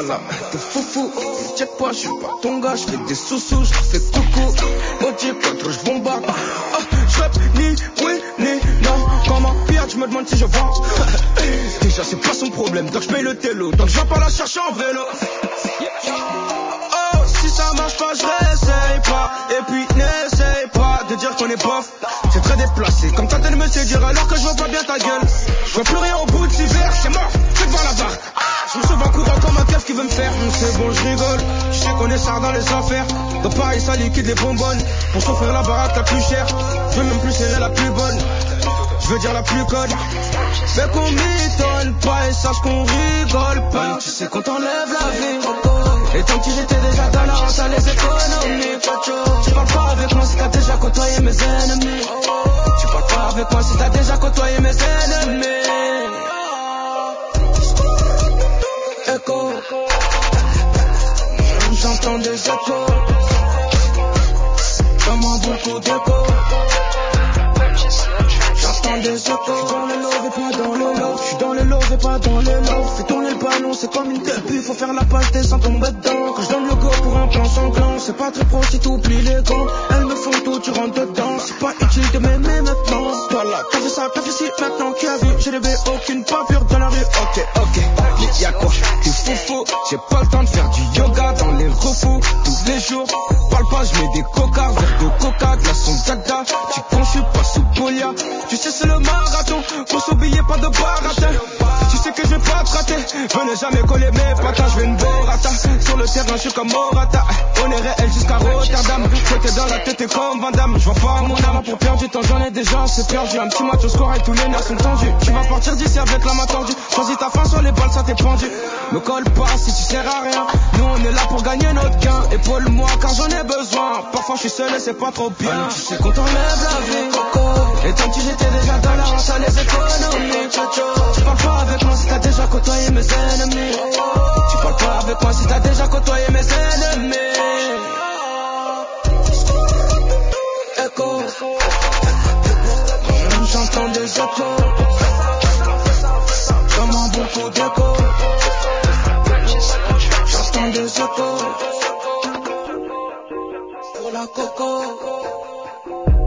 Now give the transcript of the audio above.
voilà, t'es foufou. Check pas, je suis pas ton gars, je fais des sous-sous, je fais coucou. Moitié pas trop, je bombarde. Je rap ni oui ni non. Comme un pirate, je me demande si je vends. Déjà, c'est pas son problème, donc je paye le télo. Donc je vais pas la chercher en vélo. Oh, si ça marche pas, je réessaye pas. Et puis n'essaye pas de dire qu'on est bof. C'est très déplacé, comme t'as de me séduire alors que je vois pas bien ta gueule. Je vois plus rien au bout de 6 verres, c'est mort, fais devant la barre. Je me sauve en courant comme un keuf qui veut me faire. C'est bon, je rigole, je sais qu'on est sard dans les affaires. Donc pareil, ça liquide les bonbonnes. Pour s'offrir la baraque la plus chère. Je veux même plus serrer la plus bonne. Je veux dire la plus conne. Mais qu'on m'étonne pas et sache qu'on rigole pas. Tu sais qu'on t'enlève la vie. Et tant que j'étais déjà dans la honte à les économies. Tu parles pas avec moi si t'as déjà côtoyé mes ennemis. Tu parles pas avec moi si t'as déjà côtoyé mes ennemis. Écho, j'entends des échos. Vraiment beaucoup d'échos. J'entends des échos. J'suis dans le love et pas dans le love. J'suis dans le love et pas dans le love. Fais tourner le ballon, c'est comme une telle pute. Faut faire la passe des sans tomber dedans. Quand j'donne le go pour un plan sanglant, c'est pas très pro si t'oublies les gants. Elles me font tout, tu rentres dedans. C'est pas utile de m'aimer maintenant. Toi là, t'as fait ça, t'as fait ci, maintenant qui a vu. J'ai levé aucune bavure dans la rue. Ok, mais y'a quoi? T'es foufou, j'ai pas le temps de faire du yoga dans les refous. Tous les jours, parle pas, j'mets des coca, verre de coca, glaçon dada. Tu con, j'suis pas sous polia. Tu sais c'est le marathon, faut s'oublier pas de baratin. Tu sais que je vais pas te rater, venez jamais coller mes patates. J'vais une borata, sur le terrain j'suis comme Morata. On est réel jusqu'à Rotterdam. Côté dans la tête et comme Van Damme. J'vois pas mon âme pour perdre du temps, j'en ai déjà, c'est perdu. Un petit match au score et tous les nerfs sont tendus. Tu vas partir d'ici avec la main tendue. Choisis ta fin sur les balles, ça t'est pendu. Me colle pas si tu sers à rien. Nous on est là pour gagner notre gain. Épaule-moi car j'en ai besoin. Parfois je suis seul et c'est pas trop bien. Alors, tu sais qu'on t'enlève la vie. Et tant que j'étais déjà dans la honte à les économies. Tu parles pas avec moi si t'as déjà côtoyé mes ennemis. Tu parles pas avec moi si t'as déjà côtoyé mes ennemis. Écho, j'entends des échos. Vraiment beaucoup d'échos. J'entends des échos. Pour la coco.